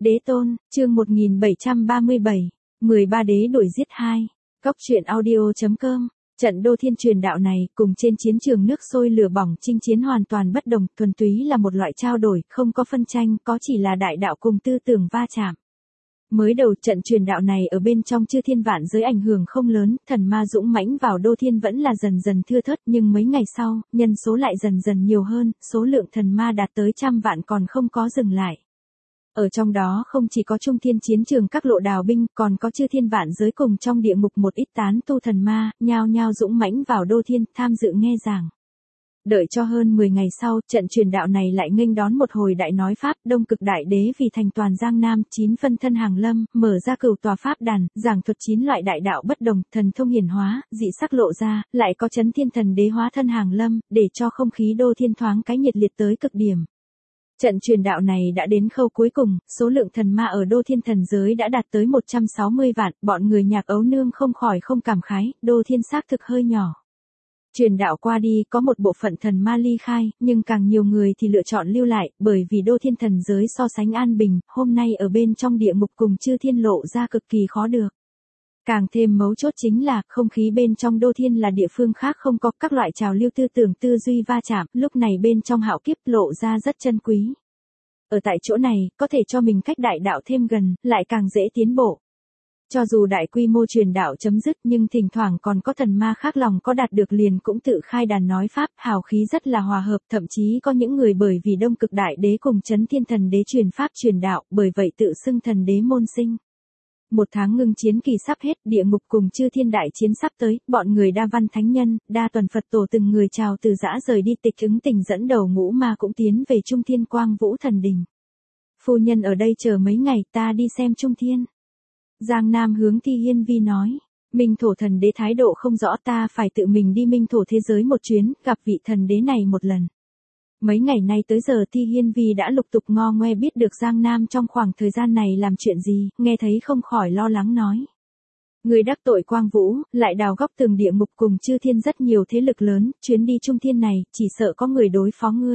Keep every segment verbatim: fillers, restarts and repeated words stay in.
Đế tôn, chương một nghìn bảy trăm ba mươi bảy, mười ba đế đuổi giết hai. Cóc truyện audio.com. Trận Đô Thiên truyền đạo này cùng trên chiến trường nước sôi lửa bỏng chinh chiến hoàn toàn bất đồng, thuần túy là một loại trao đổi, không có phân tranh, có chỉ là đại đạo cùng tư tưởng va chạm. Mới đầu trận truyền đạo này ở bên trong chư thiên vạn giới ảnh hưởng không lớn, thần ma dũng mãnh vào Đô Thiên vẫn là dần dần thưa thớt, nhưng mấy ngày sau, nhân số lại dần dần nhiều hơn, số lượng thần ma đạt tới trăm vạn còn không có dừng lại. Ở trong đó không chỉ có trung thiên chiến trường các lộ đào binh, còn có chư thiên vạn giới cùng trong địa ngục một ít tán tu thần ma, nhao nhao dũng mãnh vào Đô Thiên, tham dự nghe giảng. Đợi cho hơn mười ngày sau, trận truyền đạo này lại nghênh đón một hồi đại nói pháp, Đông Cực Đại Đế vì thành toàn Giang Nam, chín phân thân hàng lâm, mở ra cửu tòa pháp đàn, giảng thuật chín loại đại đạo bất đồng, thần thông hiển hóa, dị sắc lộ ra, lại có chấn thiên thần đế hóa thân hàng lâm, để cho không khí Đô Thiên thoáng cái nhiệt liệt tới cực điểm. Trận truyền đạo này đã đến khâu cuối cùng, số lượng thần ma ở Đô Thiên thần giới đã đạt tới một trăm sáu mươi vạn, bọn người nhạc ấu nương không khỏi không cảm khái, Đô Thiên xác thực hơi nhỏ. Truyền đạo qua đi có một bộ phận thần ma ly khai, nhưng càng nhiều người thì lựa chọn lưu lại, bởi vì Đô Thiên thần giới so sánh an bình, hôm nay ở bên trong địa ngục cùng chư thiên lộ ra cực kỳ khó được. Càng thêm mấu chốt chính là, không khí bên trong Đô Thiên là địa phương khác không có các loại trào lưu tư tưởng tư duy va chạm, lúc này bên trong hạo kiếp lộ ra rất chân quý. Ở tại chỗ này, có thể cho mình cách đại đạo thêm gần, lại càng dễ tiến bộ. Cho dù đại quy mô truyền đạo chấm dứt nhưng thỉnh thoảng còn có thần ma khác lòng có đạt được liền cũng tự khai đàn nói pháp, hào khí rất là hòa hợp, thậm chí có những người bởi vì Đông Cực Đại Đế cùng chấn thiên thần đế truyền pháp truyền đạo, bởi vậy tự xưng thần đế môn sinh. Một tháng ngưng chiến kỳ sắp hết, địa ngục cùng chư thiên đại chiến sắp tới, bọn người đa văn thánh nhân, đa tuần Phật tổ từng người chào từ giã rời đi, Tịch Ứng Tình dẫn đầu ngũ ma cũng tiến về Trung Thiên Quang Vũ Thần Đình. Phu nhân ở đây chờ mấy ngày, ta đi xem Trung Thiên. Giang Nam hướng Thi Hiên Vi nói, Minh Thổ thần đế thái độ không rõ, ta phải tự mình đi Minh Thổ thế giới một chuyến, gặp vị thần đế này một lần. Mấy ngày nay tới giờ Thi Hiên Vi đã lục tục ngo ngoe biết được Giang Nam trong khoảng thời gian này làm chuyện gì, nghe thấy không khỏi lo lắng nói. Người đắc tội Quang Vũ, lại đào góc tường địa ngục cùng chư thiên rất nhiều thế lực lớn, chuyến đi Trung Thiên này, chỉ sợ có người đối phó ngươi.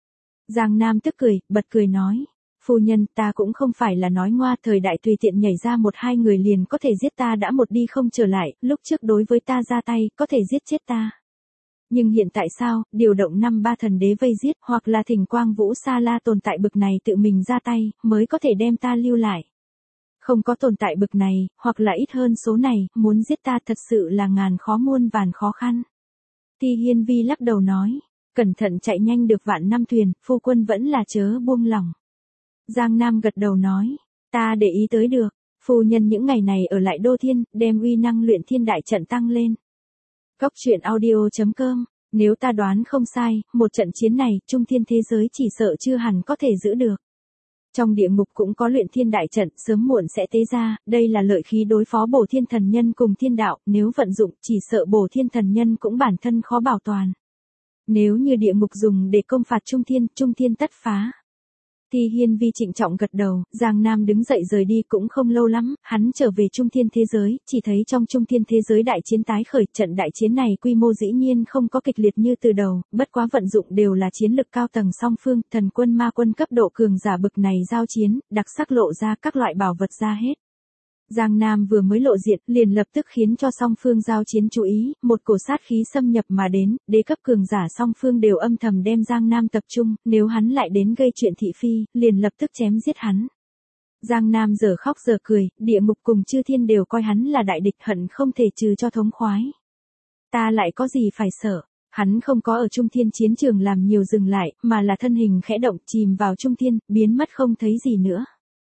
Giang Nam tức cười, bật cười nói. Phu nhân, ta cũng không phải là nói ngoa, thời đại tùy tiện nhảy ra một hai người liền có thể giết ta đã một đi không trở lại, lúc trước đối với ta ra tay, có thể giết chết ta. Nhưng hiện tại sao, điều động năm ba thần đế vây giết, hoặc là thỉnh Quang Vũ Sa La tồn tại bực này tự mình ra tay, mới có thể đem ta lưu lại. Không có tồn tại bực này, hoặc là ít hơn số này, muốn giết ta thật sự là ngàn khó muôn vàn khó khăn. Thi Hiên Vi lắc đầu nói, cẩn thận chạy nhanh được vạn năm thuyền, phu quân vẫn là chớ buông lỏng. Giang Nam gật đầu nói, ta để ý tới được, phu nhân những ngày này ở lại Đô Thiên, đem uy năng luyện thiên đại trận tăng lên. Cóc truyện audio.com, nếu ta đoán không sai, một trận chiến này, Trung Thiên thế giới chỉ sợ chưa hẳn có thể giữ được. Trong địa ngục cũng có luyện thiên đại trận, sớm muộn sẽ tế ra, đây là lợi khí đối phó Bổ Thiên thần nhân cùng thiên đạo, nếu vận dụng, chỉ sợ Bổ Thiên thần nhân cũng bản thân khó bảo toàn. Nếu như địa ngục dùng để công phạt Trung Thiên, Trung Thiên tất phá. Thi Hiên Vi trịnh trọng gật đầu, Giang Nam đứng dậy rời đi cũng không lâu lắm, hắn trở về Trung Thiên thế giới, chỉ thấy trong Trung Thiên thế giới đại chiến tái khởi, trận đại chiến này quy mô dĩ nhiên không có kịch liệt như từ đầu, bất quá vận dụng đều là chiến lực cao tầng song phương, thần quân ma quân cấp độ cường giả bực này giao chiến, đặc sắc lộ ra các loại bảo vật ra hết. Giang Nam vừa mới lộ diện, liền lập tức khiến cho song phương giao chiến chú ý, một cổ sát khí xâm nhập mà đến, đế cấp cường giả song phương đều âm thầm đem Giang Nam tập trung, nếu hắn lại đến gây chuyện thị phi, liền lập tức chém giết hắn. Giang Nam giờ khóc giờ cười, địa ngục cùng chư thiên đều coi hắn là đại địch, hận không thể trừ cho thống khoái. Ta lại có gì phải sợ, hắn không có ở Trung Thiên chiến trường làm nhiều dừng lại, mà là thân hình khẽ động chìm vào Trung Thiên, biến mất không thấy gì nữa.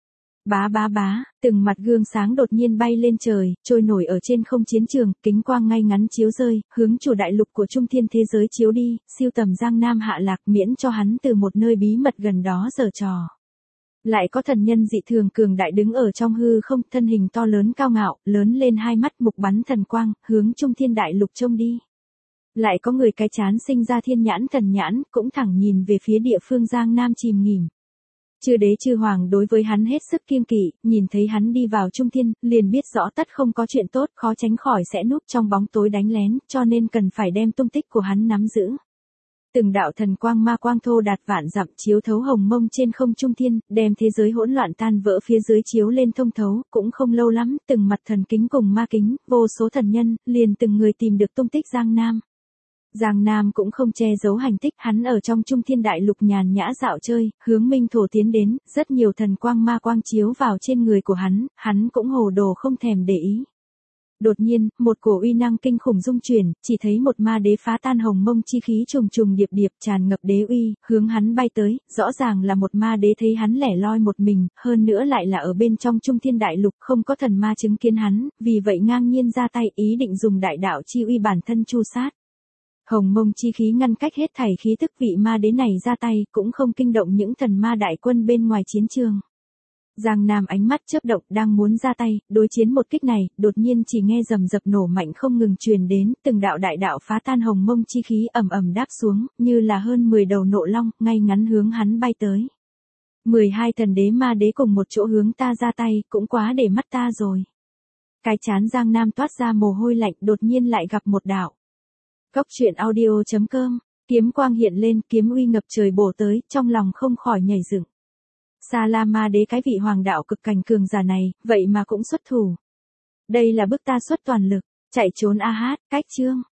Bá bá bá, từng mặt gương sáng đột nhiên bay lên trời, trôi nổi ở trên không chiến trường, kính quang ngay ngắn chiếu rơi, hướng chủ đại lục của Trung Thiên thế giới chiếu đi, siêu tầm Giang Nam hạ lạc miễn cho hắn từ một nơi bí mật gần đó giở trò. Lại có thần nhân dị thường cường đại đứng ở trong hư không, thân hình to lớn cao ngạo, lớn lên hai mắt mục bắn thần quang, hướng Trung Thiên đại lục trông đi. Lại có người cái chán sinh ra thiên nhãn thần nhãn, cũng thẳng nhìn về phía địa phương Giang Nam chìm nghỉm. Chư đế chư hoàng đối với hắn hết sức kiêng kỵ, nhìn thấy hắn đi vào Trung Thiên, liền biết rõ tất không có chuyện tốt, khó tránh khỏi sẽ núp trong bóng tối đánh lén, cho nên cần phải đem tung tích của hắn nắm giữ. Từng đạo thần quang ma quang thô đạt vạn dặm chiếu thấu hồng mông trên không trung thiên, đem thế giới hỗn loạn tan vỡ phía dưới chiếu lên thông thấu, cũng không lâu lắm, từng mặt thần kính cùng ma kính, vô số thần nhân, liền từng người tìm được tung tích Giang Nam. Giang Nam cũng không che giấu hành tích, hắn ở trong trung thiên đại lục nhàn nhã dạo chơi, hướng minh thổ tiến đến, rất nhiều thần quang ma quang chiếu vào trên người của hắn, hắn cũng hồ đồ không thèm để ý. Đột nhiên, một cổ uy năng kinh khủng dung chuyển, chỉ thấy một ma đế phá tan hồng mông chi khí trùng trùng điệp điệp tràn ngập đế uy, hướng hắn bay tới, rõ ràng là một ma đế thấy hắn lẻ loi một mình, hơn nữa lại là ở bên trong trung thiên đại lục không có thần ma chứng kiến hắn, vì vậy ngang nhiên ra tay ý định dùng đại đạo chi uy bản thân chu sát. Hồng mông chi khí ngăn cách hết thảy khí tức, vị ma đế này ra tay cũng không kinh động những thần ma đại quân bên ngoài chiến trường. Giang Nam ánh mắt chớp động đang muốn ra tay, đối chiến một kích này, đột nhiên chỉ nghe rầm rập nổ mạnh không ngừng truyền đến, từng đạo đại đạo phá tan hồng mông chi khí ầm ầm đáp xuống, như là hơn mười đầu nộ long, ngay ngắn hướng hắn bay tới. mười hai thần đế ma đế cùng một chỗ hướng ta ra tay, cũng quá để mắt ta rồi. Cái chán Giang Nam toát ra mồ hôi lạnh, đột nhiên lại gặp một đạo. Góc truyện audio chấm com, kiếm quang hiện lên, kiếm uy ngập trời bổ tới, trong lòng không khỏi nhảy dựng. Sa La Ma đế cái vị hoàng đạo cực cảnh cường giả này, vậy mà cũng xuất thủ. Đây là bức ta xuất toàn lực, chạy trốn a hát, cách chương.